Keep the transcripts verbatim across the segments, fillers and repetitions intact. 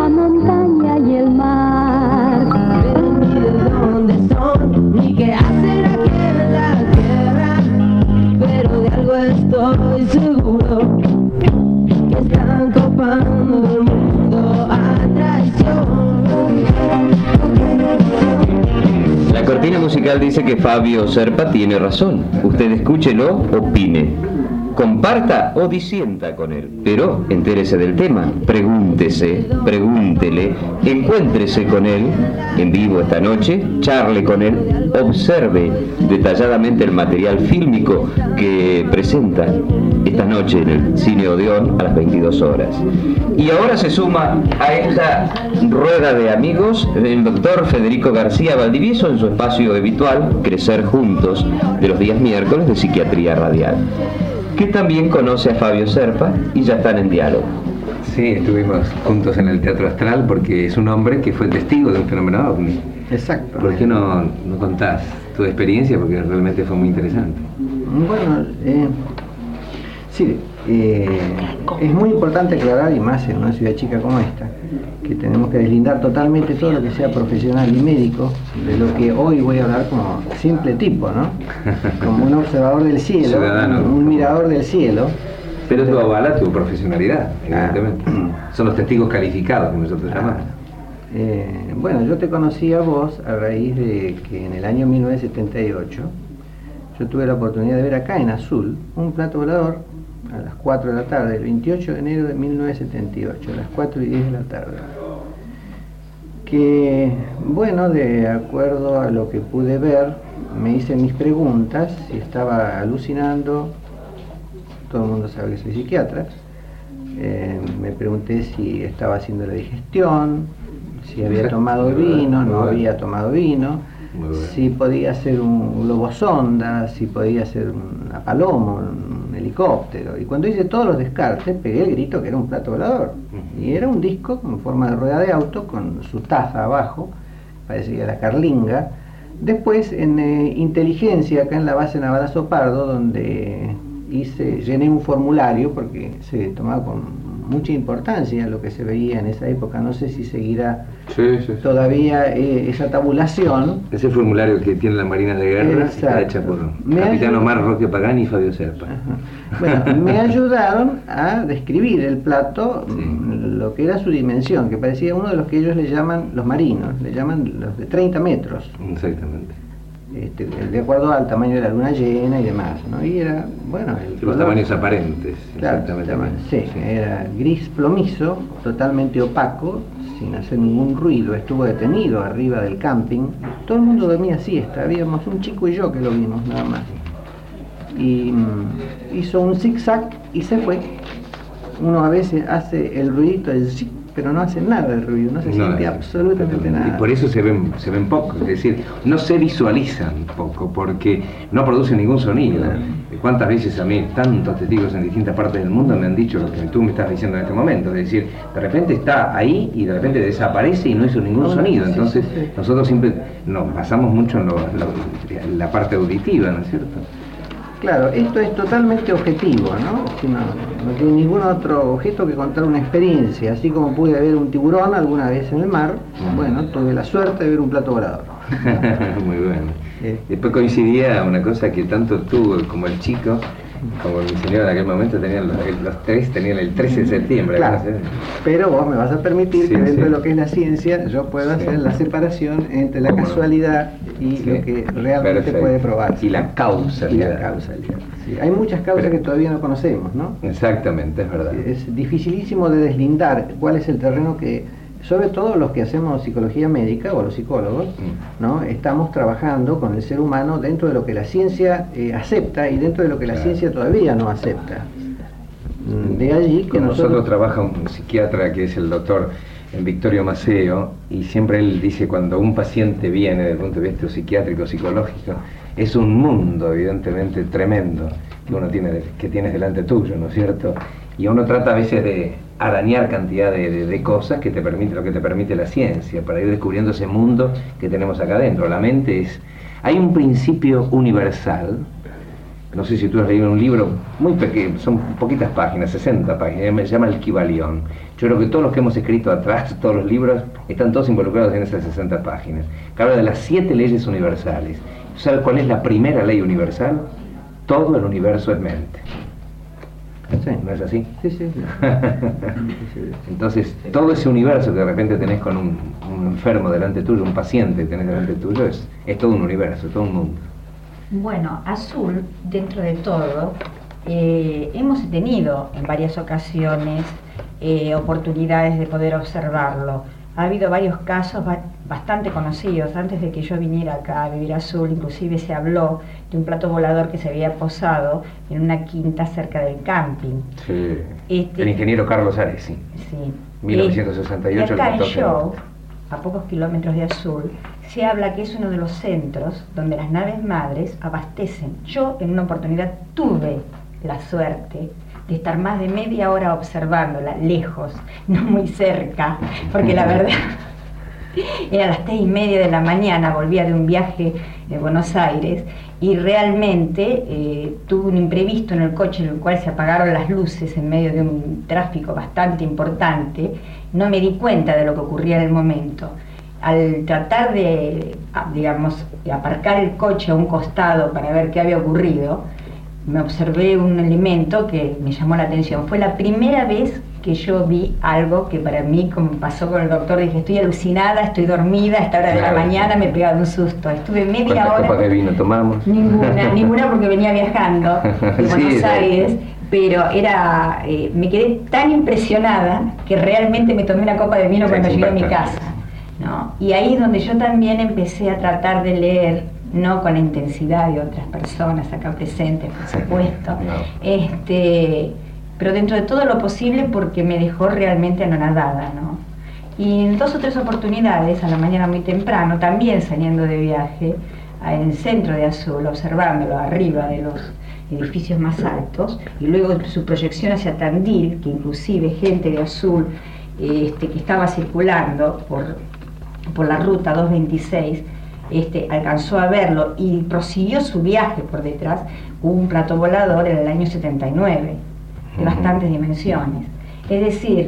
la montaña y el mar. Pero ni de dónde son, ni qué hacen aquí en la tierra. Pero de algo estoy seguro, que están copando el mundo a traición. La cortina musical dice que Fabio Serpa tiene razón. Usted escúchelo, opine, comparta o disienta con él, pero entérese del tema, pregúntese, pregúntele, encuéntrese con él en vivo esta noche, charle con él, observe detalladamente el material fílmico que presenta esta noche en el Cine Odeón a las veintidós horas. Y ahora se suma a esta rueda de amigos el doctor Federico García Valdivieso en su espacio habitual, Crecer Juntos, de los días miércoles de Psiquiatría Radial, que también conoce a Fabio Serpa y ya están en diálogo. Sí, estuvimos juntos en el Teatro Astral porque es un hombre que fue testigo de un fenómeno ovni. Exacto. ¿Por qué no, no contás tu experiencia? Porque realmente fue muy interesante. Bueno, eh, sí, eh, es muy importante aclarar, y más en una ciudad chica como esta, que tenemos que deslindar totalmente todo lo que sea profesional y médico de lo que hoy voy a hablar como simple tipo, ¿no? Como un observador del cielo, Ciudadano. un, un mirador del cielo. Pero eso avala tu profesionalidad, evidentemente. Ah. Son los testigos calificados, como nosotros Ah. llamamos. Eh, bueno, yo te conocí a vos a raíz de que en el año mil novecientos setenta y ocho yo tuve la oportunidad de ver acá en Azul un plato volador a las cuatro de la tarde, el veintiocho de enero de mil novecientos setenta y ocho, a las cuatro y diez de la tarde. Que, bueno, de acuerdo a lo que pude ver, me hice mis preguntas, si estaba alucinando. Todo el mundo sabe que soy psiquiatra. Eh, me pregunté si estaba haciendo la digestión, si había tomado vino, no había tomado vino, si podía ser un globo sonda, si podía ser una paloma, un helicóptero. Y cuando hice todos los descartes, pegué el grito que era un plato volador. Y era un disco en forma de rueda de auto con su taza abajo, parecía la carlinga. Después en eh, inteligencia, acá en la base naval Azopardo, donde hice, llené un formulario porque se tomaba con mucha importancia lo que se veía en esa época. No sé si seguirá Sí, sí, sí. todavía eh, esa tabulación. Ese formulario que tiene la Marina de Guerra está hecha por Me Capitán ayuda- Omar Roque Pagani y Fabio Serpa. Ajá. Bueno, me ayudaron a describir el plato, Sí. mm, lo que era su dimensión, que parecía uno de los que ellos le llaman los marinos, le llaman los de treinta metros. Exactamente. Este, de acuerdo al tamaño de la luna llena y demás, ¿no? Y era, bueno, el Los color- tamaños aparentes. Claro, Exactamente. tama- sí, era gris plomizo, totalmente opaco, sin hacer ningún ruido. Estuvo detenido arriba del camping. Todo el mundo dormía siesta, habíamos un chico y yo que lo vimos nada más. Y mm, hizo un zigzag y se fue. Uno a veces hace el ruidito del zig, pero no hace nada de ruido, no se No, siente no, absolutamente nada. Y por eso se ven, se ven poco, es decir, no se visualizan poco, porque no producen ningún sonido. Claro. ¿Cuántas veces a mí, tantos testigos en distintas partes del mundo me han dicho lo que tú me estás diciendo en este momento? Es decir, de repente está ahí y de repente desaparece y no hizo ningún No, sonido. sí, Entonces, sí, sí. nosotros siempre nos basamos mucho en, lo- lo- en la parte auditiva, ¿no es cierto? Claro, esto es totalmente objetivo, ¿no? Es que no, no tiene ningún otro objeto que contar una experiencia. Así como pude ver un tiburón alguna vez en el mar, bueno, tuve la suerte de ver un plato volador. Muy bueno. Eh. Después coincidía una cosa que tanto tú como el chico, como mi señor en aquel momento, tenían los, los tres tenían el trece de septiembre. Claro, ¿no sé? pero vos me vas a permitir Sí, que dentro sí. de lo que es la ciencia yo pueda Sí. hacer la separación entre la ¿Cómo no? casualidad y Sí. lo que realmente Perfecto. puede probarse. Y la causalidad. Y la causalidad. Sí, hay muchas causas Pero- que todavía no conocemos, ¿no? Exactamente, es verdad. Es dificilísimo de deslindar cuál es el terreno que, sobre todo los que hacemos psicología médica o los psicólogos, Mm. ¿no? Estamos trabajando con el ser humano dentro de lo que la ciencia eh, acepta y dentro de lo que la Claro. ciencia todavía no acepta. Mm, De allí que Con nosotros, nosotros... trabaja un psiquiatra que es el doctor Victorio Maceo, y siempre él dice, cuando un paciente viene desde el punto de vista psiquiátrico, psicológico, es un mundo evidentemente tremendo que uno tiene, que tienes delante tuyo, ¿no es cierto? Y uno trata a veces de arañar cantidad de, de, de cosas que te permite, lo que te permite la ciencia, para ir descubriendo ese mundo que tenemos acá adentro. La mente es... Hay un principio universal. No sé si tú has leído un libro muy pequeño, son poquitas páginas, sesenta páginas, se llama El Kybalión, Yo creo que todos los que hemos escrito atrás, todos los libros, están todos involucrados en esas sesenta páginas, que habla de las siete leyes universales. ¿Sabe cuál es la primera ley universal? Todo el universo es mente. Sí. ¿No es así? Sí, sí. Entonces, todo ese universo que de repente tenés con un, un enfermo delante tuyo, un paciente que tenés delante tuyo, es, es todo un universo, todo un mundo. Bueno, Azul, dentro de todo, eh, hemos tenido en varias ocasiones eh, oportunidades de poder observarlo. Ha habido varios casos ba bastante conocidos. Antes de que yo viniera acá a vivir a Azul, inclusive se habló de un plato volador que se había posado en una quinta cerca del camping. Sí. Este, el ingeniero Carlos Aresi. Sí. mil novecientos sesenta y ocho. Y acá en el Show, a pocos kilómetros de Azul, se habla que es uno de los centros donde las naves madres abastecen. Yo en una oportunidad tuve la suerte de estar más de media hora observándola, lejos, no muy cerca, porque la verdad, era las tres y media de la mañana, volvía de un viaje de Buenos Aires, y realmente eh, tuve un imprevisto en el coche en el cual se apagaron las luces en medio de un tráfico bastante importante. No me di cuenta de lo que ocurría en el momento. Al tratar de, digamos, de aparcar el coche a un costado para ver qué había ocurrido, me observé un elemento que me llamó la atención. Fue la primera vez que yo vi algo que para mí, como pasó con el doctor, dije, estoy alucinada, estoy dormida, a esta hora de la mañana me pegaba un susto. Estuve media ¿Cuántas hora... copas de vino tomamos? Ninguna, ninguna porque venía viajando de Buenos Sí, Aires, pero era, eh, me quedé tan impresionada que realmente me tomé una copa de vino Sí, cuando es llegué a mi impactante. casa, ¿no? Y ahí es donde yo también empecé a tratar de leer, no con la intensidad de otras personas acá presentes, por supuesto, No. este, pero dentro de todo lo posible, porque me dejó realmente anonadada, ¿no? Y en dos o tres oportunidades, a la mañana muy temprano, también saliendo de viaje, en el centro de Azul, observándolo arriba de los edificios más altos, y luego su proyección hacia Tandil, que inclusive gente de Azul este, que estaba circulando por, por la ruta doscientos veintiséis, Este, alcanzó a verlo y prosiguió su viaje por detrás. Hubo un plato volador en el año setenta y nueve, de bastantes dimensiones. Es decir,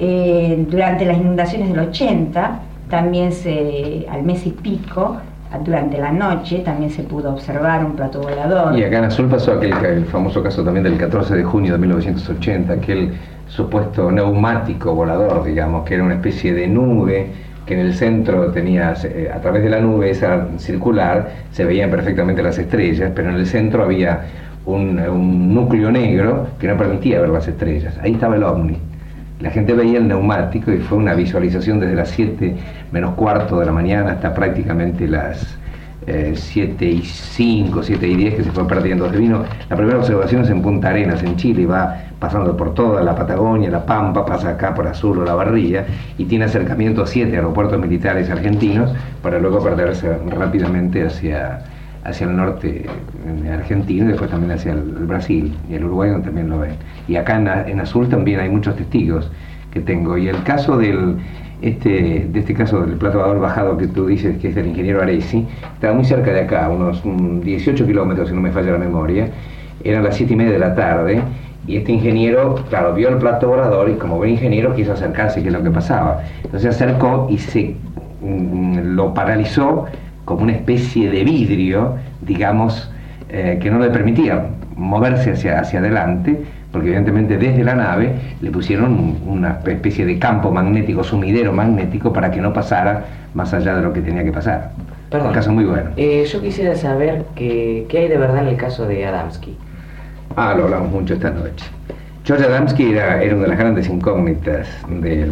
eh, durante las inundaciones del ochenta, también se, al mes y pico, durante la noche, también se pudo observar un plato volador. Y acá en Azul pasó aquel el famoso caso también del catorce de junio de mil novecientos ochenta, aquel supuesto neumático volador, digamos, que era una especie de nube que en el centro tenías, eh, a través de la nube esa circular, se veían perfectamente las estrellas, pero en el centro había un, un núcleo negro que no permitía ver las estrellas. Ahí estaba el ovni. La gente veía el neumático y fue una visualización desde las siete menos cuarto de la mañana hasta prácticamente las eh, siete y cinco, siete y diez, que se fue perdiendo. Se vino, la primera observación es en Punta Arenas, en Chile, y va pasando por toda la Patagonia, la Pampa, pasa acá por Azul o La Barrilla, y tiene acercamiento a siete aeropuertos militares argentinos para luego perderse rápidamente hacia, hacia el norte argentino y después también hacia el, el Brasil y el Uruguay, donde también lo ven. Y acá en, en Azul también hay muchos testigos que tengo. Y el caso del este, de este caso del plato volador bajado que tú dices que es del ingeniero Aresi, estaba muy cerca de acá, unos um, dieciocho kilómetros si no me falla la memoria. Eran las siete y media de la tarde. Y este ingeniero, claro, vio el plato volador y como buen ingeniero quiso acercarse, que es lo que pasaba. Entonces se acercó y se mm, lo paralizó como una especie de vidrio, digamos, eh, que no le permitía moverse hacia, hacia adelante, porque evidentemente desde la nave le pusieron una especie de campo magnético, sumidero magnético, para que no pasara más allá de lo que tenía que pasar. Perdón, Un caso muy bueno. Eh, yo quisiera saber que, qué hay de verdad en el caso de Adamski. Ah, lo hablamos mucho esta noche. George Adamski era, era una de las grandes incógnitas de,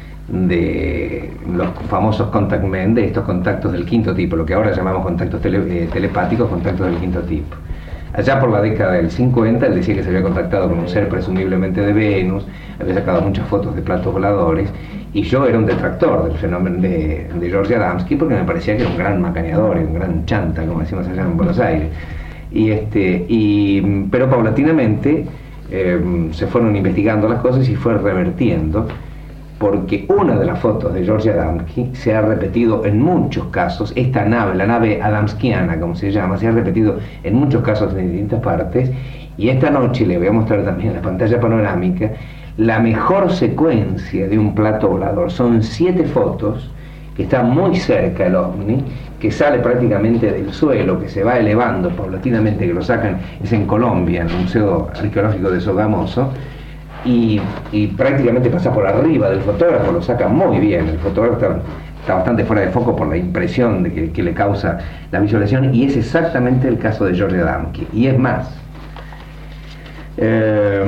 de los famosos contact men, de estos contactos del quinto tipo, lo que ahora llamamos contactos tele, eh, telepáticos, contactos del quinto tipo. Allá por la década del cincuenta, él decía que se había contactado con un ser presumiblemente de Venus, había sacado muchas fotos de platos voladores, y yo era un detractor del fenómeno de, de George Adamski porque me parecía que era un gran macaneador, un gran chanta, como decimos allá en Buenos Aires. Y este, y, pero paulatinamente eh, se fueron investigando las cosas y fue revertiendo, porque una de las fotos de George Adamski se ha repetido en muchos casos. Esta nave, la nave adamskiana, como se llama, se ha repetido en muchos casos en distintas partes, y esta noche le voy a mostrar también en la pantalla panorámica la mejor secuencia de un plato volador. Son siete fotos que está muy cerca el ovni, que sale prácticamente del suelo, que se va elevando paulatinamente, que lo sacan, es en Colombia, en el Museo Arqueológico de Sogamoso, y, y prácticamente pasa por arriba del fotógrafo, lo saca muy bien, el fotógrafo está, está bastante fuera de foco por la impresión de que, que le causa la visualización, y es exactamente el caso de George Adamski, y es más, eh,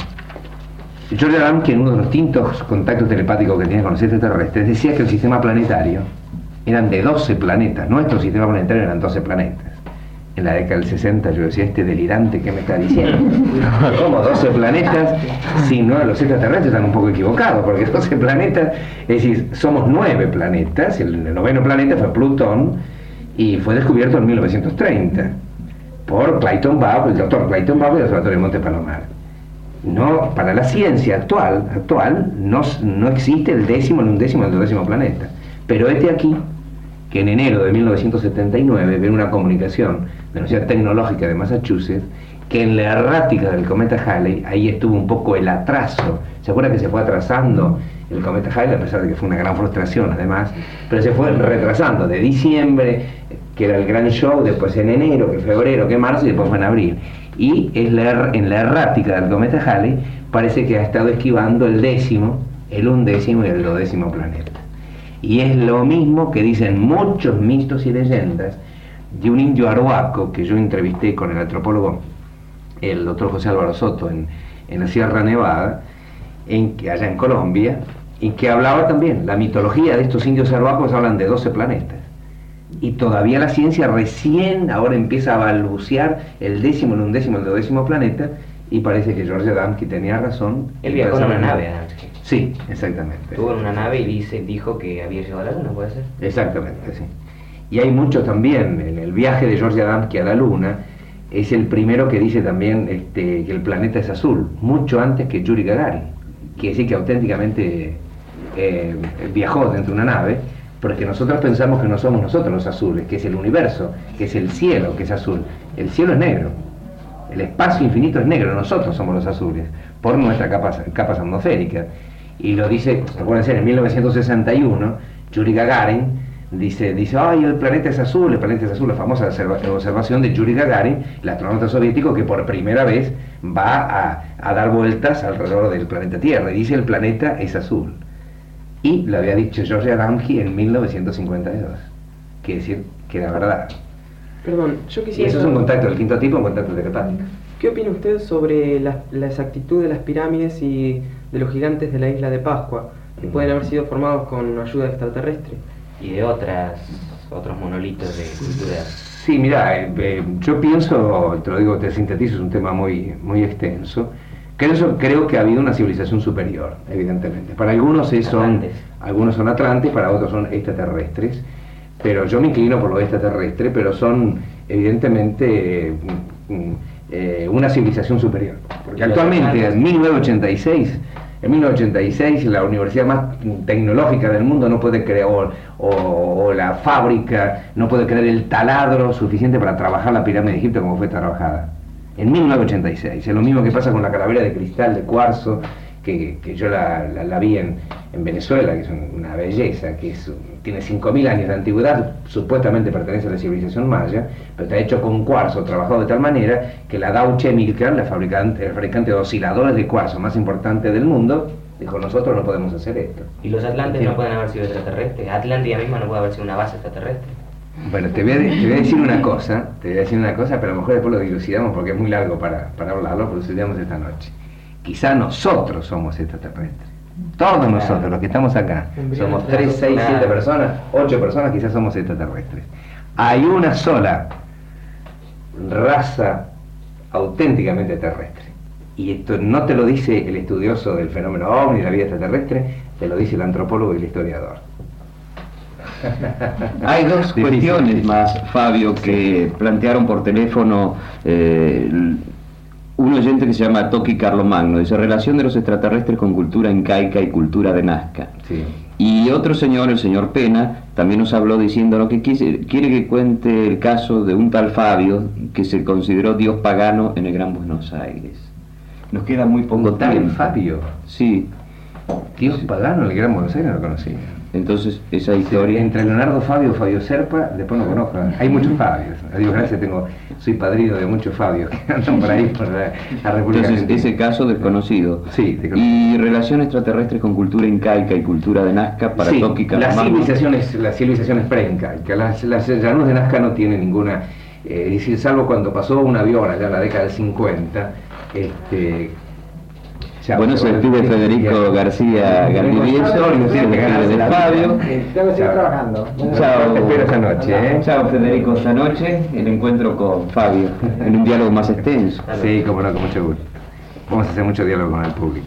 George Adamski, en uno de los distintos contactos telepáticos que tenía con los extraterrestres, decía que el sistema planetario eran de doce planetas, nuestro sistema planetario eran doce planetas. En la década del sesenta yo decía, este delirante que me está diciendo, ¿cómo doce planetas? Si no, los extraterrestres están un poco equivocados, porque doce planetas, es decir, somos nueve planetas, el noveno planeta fue Plutón, y fue descubierto en mil novecientos treinta, por Clayton Babb, el doctor Clayton Babb del Observatorio de Monte Palomar. No, para la ciencia actual, actual no, no existe el décimo, el undécimo, el duodécimo planeta. Pero este aquí, que en enero de mil novecientos setenta y nueve ve una comunicación de la Universidad Tecnológica de Massachusetts, que en la errática del cometa Halley, ahí estuvo un poco el atraso. ¿Se acuerda que se fue atrasando el cometa Halley, a pesar de que fue una gran frustración además? Pero se fue retrasando de diciembre, que era el gran show, después en enero, que febrero, que marzo, y después fue en abril. Y es la, en la errática del cometa Halley parece que ha estado esquivando el décimo, el undécimo y el duodécimo planeta. Y es lo mismo que dicen muchos mitos y leyendas de un indio arhuaco que yo entrevisté con el antropólogo, el doctor José Álvaro Soto, en, en la Sierra Nevada, en, allá en Colombia, y que hablaba también, la mitología de estos indios arhuacos hablan de doce planetas. Y todavía la ciencia recién ahora empieza a balbucear el décimo, el undécimo, el duodécimo planeta, y parece que George Adamski tenía razón. Él viajó en una nave, Adamski. Sí, exactamente. Estuvo en una nave y dice, dijo que había llegado a la Luna, ¿puede ser? Exactamente, sí. Y hay muchos también, en el viaje de George Adamski a la Luna, es el primero que dice también este, que el planeta es azul, mucho antes que Yuri Gagarin, que decir que auténticamente eh, viajó dentro de una nave, porque nosotros pensamos que no somos nosotros los azules, que es el universo, que es el cielo, que es azul. El cielo es negro, el espacio infinito es negro, nosotros somos los azules, por nuestra capa, capa atmosférica. Y lo dice, acuérdense, en mil novecientos sesenta y uno, Yuri Gagarin dice, dice, ay, el planeta es azul, el planeta es azul, la famosa observación de Yuri Gagarin, el astronauta soviético que por primera vez va a, a dar vueltas alrededor del planeta Tierra, y dice, el planeta es azul. Y lo había dicho George Adamski en mil novecientos cincuenta y dos, quiere decir que era verdad. Perdón, yo Y quisiera... eso es un contacto del quinto tipo, un contacto telepático. ¿Qué opina usted sobre la, la exactitud de las pirámides y de los gigantes de la isla de Pascua, que pueden haber sido formados con ayuda extraterrestre? Y de otras, otros monolitos de cultura. Sí, mira, eh, eh, yo pienso, te lo digo, te sintetizo, es un tema muy, muy extenso. Creo, creo que ha habido una civilización superior, evidentemente. Para algunos es son, Atlantes. algunos son atlantes, para otros son extraterrestres. Pero yo me inclino por lo extraterrestre, pero son evidentemente eh, eh, una civilización superior. Porque actualmente, en mil novecientos ochenta y seis, en mil novecientos ochenta y seis, la universidad más tecnológica del mundo no puede crear, o, o, o la fábrica no puede crear el taladro suficiente para trabajar la pirámide de Egipto como fue trabajada. En mil novecientos ochenta y seis, es lo mismo que pasa con la calavera de cristal de cuarzo, que, que yo la, la, la vi en, en Venezuela, que es una belleza, que es, tiene cinco mil años de antigüedad, supuestamente pertenece a la civilización maya, pero está hecho con cuarzo, trabajado de tal manera que la Dow Chemical, la fabricante, el fabricante de osciladores de cuarzo más importante del mundo, dijo, nosotros no podemos hacer esto. ¿Y los Atlantes no pueden haber sido extraterrestres? ¿Atlántida misma no puede haber sido una base extraterrestre? Bueno, te voy, a, te voy a decir una cosa, te voy a decir una cosa, pero a lo mejor después lo dilucidamos porque es muy largo para, para hablarlo, pero lo estudiamos esta noche. Quizá nosotros somos extraterrestres. Todos nosotros, los que estamos acá, somos tres, seis, siete personas, ocho personas, quizás somos extraterrestres. Hay una sola raza auténticamente terrestre. Y esto no te lo dice el estudioso del fenómeno ovni, de la vida extraterrestre, te lo dice el antropólogo y el historiador. Hay dos Difícil, cuestiones difícil. más, Fabio, que plantearon por teléfono eh, un oyente que se llama Toki Carlomagno. Dice, relación de los extraterrestres con cultura incaica y cultura de Nazca. Sí. Y otro señor, el señor Pena, también nos habló diciendo lo que quise, quiere que cuente el caso de un tal Fabio que se consideró dios pagano en el Gran Buenos Aires. Nos queda muy poco Notable tiempo. Fabio. Sí. Dios Pagano, el Gran Buenos Aires, no lo conocía. Entonces, esa historia... Entre Leonardo Fabio, Fabio Serpa, después no conozco. Hay muchos Fabios. A Dios gracias, tengo, soy padrino de muchos Fabios que andan por ahí por la, la República Entonces, Argentina. ese caso desconocido. Sí, desconocido. Y relación extraterrestre con cultura incaica y cultura de Nazca, para Sí, Toki las Calamaro. civilizaciones, las civilizaciones preincaica, las, las llanuras de Nazca no tienen ninguna, eh, es decir, salvo cuando pasó un avión allá en la década del cincuenta, este... ya, Bueno, se despide Federico García Gardivieso, se despide de Fabio. Tengo que seguir trabajando. Chao. Te espero esta noche, ¿eh? Chao, Federico, esta noche el encuentro con Fabio, en un diálogo más extenso. Sí, como no, con mucho gusto. Vamos a hacer mucho diálogo con el público.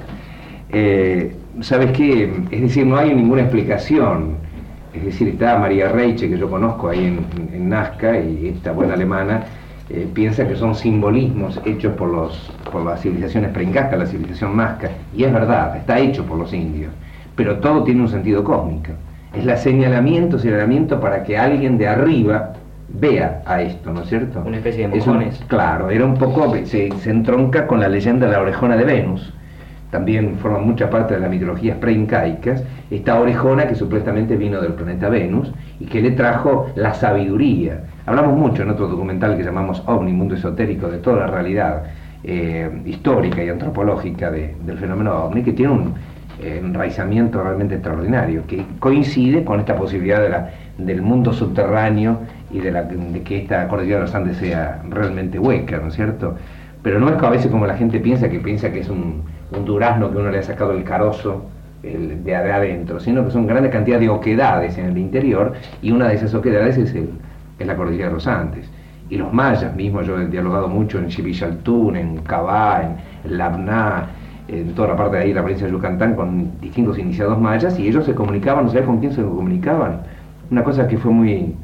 Eh, ¿Sabes qué? Es decir, no hay ninguna explicación. Es decir, está María Reiche, que yo conozco ahí en, en Nazca, y esta buena alemana, eh, piensa que son simbolismos hechos por, los, por las civilizaciones preincaica, la civilización Nazca, y es verdad, está hecho por los indios, pero todo tiene un sentido cósmico. Es la señalamiento, señalamiento para que alguien de arriba vea a esto, ¿no es cierto? Una especie de Es un- mojones. claro, era un poco, se, se entronca con la leyenda de la orejona de Venus, también forma mucha parte de las mitologías preincaicas, esta orejona que supuestamente vino del planeta Venus y que le trajo la sabiduría. Hablamos mucho en otro documental que llamamos OVNI, Mundo Esotérico, de toda la realidad eh, histórica y antropológica de- del fenómeno OVNI, que tiene un eh, enraizamiento realmente extraordinario, que coincide con esta posibilidad de la, del mundo subterráneo y de, la, de que esta cordillera de los Andes sea realmente hueca, ¿no es cierto? Pero no es a veces como la gente piensa, que piensa que es un, un durazno que uno le ha sacado el carozo el, de, de adentro, sino que son grandes cantidades de oquedades en el interior, y una de esas oquedades es, el, es la cordillera de los Andes. Y los mayas mismos, yo he dialogado mucho en Xivillaltún, en Cabá, en Labná, en toda la parte de ahí de la provincia de Yucatán, con distintos iniciados mayas, y ellos se comunicaban, no sabía con quién se comunicaban. Una cosa que fue muy...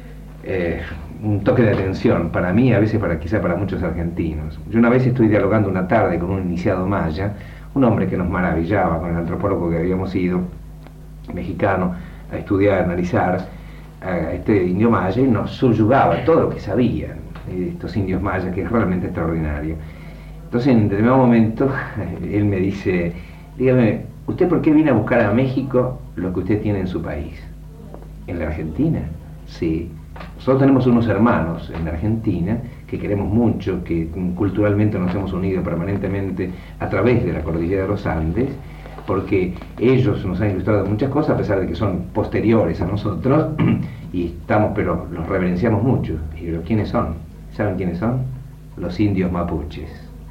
Eh, un toque de atención para mí, a veces para quizá para muchos argentinos. Yo una vez estoy dialogando una tarde con un iniciado maya, un hombre que nos maravillaba, con el antropólogo que habíamos ido, mexicano, a estudiar, a analizar a este indio maya, y nos subyugaba todo lo que sabían de estos indios mayas, que es realmente extraordinario. Entonces, en determinado momento, él me dice, dígame, ¿usted por qué viene a buscar a México lo que usted tiene en su país? ¿En la Argentina? Sí. Nosotros tenemos unos hermanos en la Argentina que queremos mucho, que culturalmente nos hemos unido permanentemente a través de la cordillera de los Andes, porque ellos nos han ilustrado muchas cosas, a pesar de que son posteriores a nosotros, y estamos, pero los reverenciamos mucho. Y yo, ¿quiénes son? ¿Saben quiénes son? Los indios mapuches.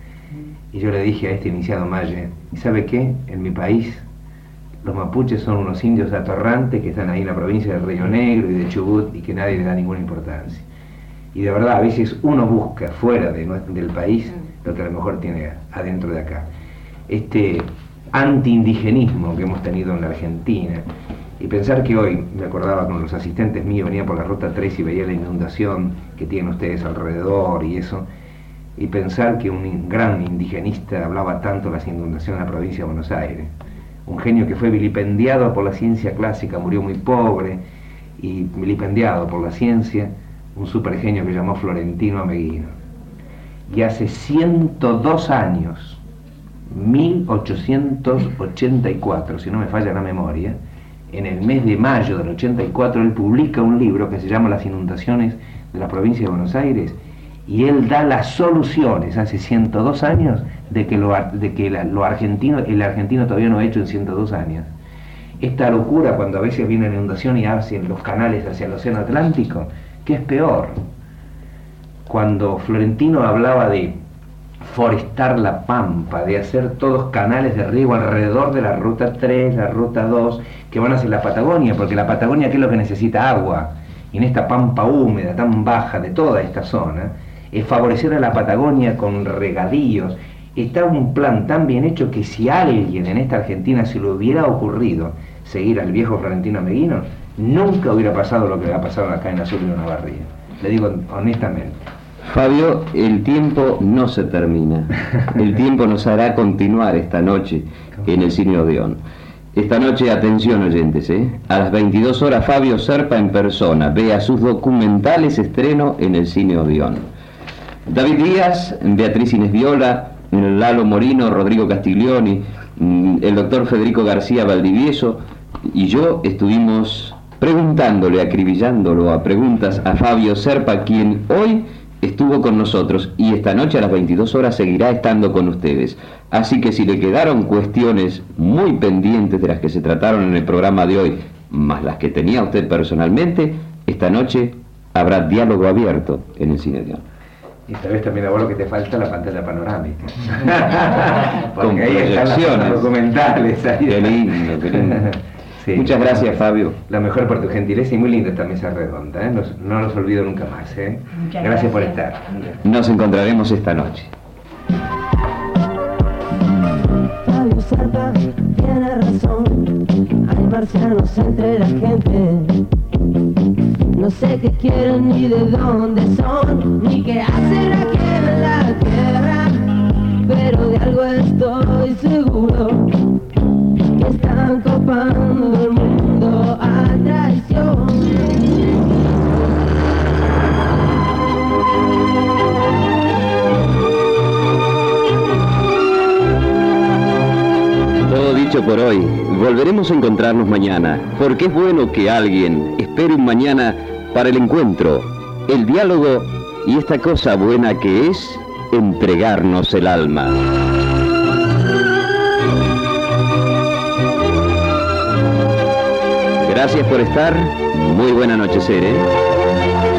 Y yo le dije a este iniciado maya, ¿y sabe qué? En mi país los mapuches son unos indios atorrantes que están ahí en la provincia de Río Negro y de Chubut, y que nadie le da ninguna importancia. Y de verdad, a veces uno busca fuera de nuestro, del país lo que a lo mejor tiene adentro de acá. Este anti-indigenismo que hemos tenido en la Argentina, y pensar que hoy, me acordaba con los asistentes míos, venía por la ruta tres y veía la inundación que tienen ustedes alrededor y eso, y pensar que un gran indigenista hablaba tanto de las inundaciones en la provincia de Buenos Aires. Un genio que fue vilipendiado por la ciencia clásica, murió muy pobre, y vilipendiado por la ciencia, un supergenio que llamó Florentino Ameghino. Y hace ciento dos años, mil ochocientos ochenta y cuatro, si no me falla la memoria, en el mes de mayo del ochenta y cuatro, él publica un libro que se llama Las inundaciones de la provincia de Buenos Aires, y él da las soluciones hace ciento dos años de que lo, de que la, lo argentino, el argentino todavía no ha hecho en ciento dos años. Esta locura cuando a veces viene la inundación y hacen los canales hacia el océano Atlántico, ¿qué es peor? Cuando Florentino hablaba de forestar la pampa, de hacer todos canales de riego alrededor de la ruta tres, la ruta dos, que van hacia la Patagonia, porque la Patagonia, ¿qué es lo que necesita? Agua. Y en esta pampa húmeda tan baja de toda esta zona, es favorecer a la Patagonia con regadíos. Está un plan tan bien hecho que si a alguien en esta Argentina se le hubiera ocurrido seguir al viejo Florentino Ameghino, nunca hubiera pasado lo que ha pasado acá en Azul y Olavarría. Le digo honestamente. Fabio, el tiempo no se termina. El tiempo nos hará continuar esta noche en el Cine Odeón. Esta noche, atención oyentes, ¿eh? A las veintidós horas, Fabio Serpa en persona. Vea sus documentales, estreno en el Cine Odeón. David Díaz, Beatriz Inés Viola, Lalo Morino, Rodrigo Castiglioni, el doctor Federico García Valdivieso y yo estuvimos preguntándole, acribillándolo a preguntas a Fabio Serpa, quien hoy estuvo con nosotros y esta noche a las veintidós horas seguirá estando con ustedes. Así que si le quedaron cuestiones muy pendientes de las que se trataron en el programa de hoy, más las que tenía usted personalmente, esta noche habrá diálogo abierto en el Cine Odeón. Y tal vez también a vos lo que te falta la pantalla panorámica. Con Porque ahí están las proyecciones. documentales. Ahí Qué lindo, qué lindo. Sí. Muchas gracias, Fabio. La mejor por tu gentileza y muy linda esta mesa redonda, ¿eh? Los- no los olvido nunca más, ¿eh? Muchas Gracias por gracias. estar. Nos encontraremos esta noche. Fabio Serpa tiene razón, hay marcianos entre la gente. No sé qué quieren ni de dónde son, ni qué hacen aquí en la tierra, pero de algo estoy seguro, que están copando el mundo a traición. Todo dicho por hoy. Volveremos a encontrarnos mañana, porque es bueno que alguien espere un mañana para el encuentro, el diálogo y esta cosa buena que es entregarnos el alma. Gracias por estar. Muy buena noche, Cere.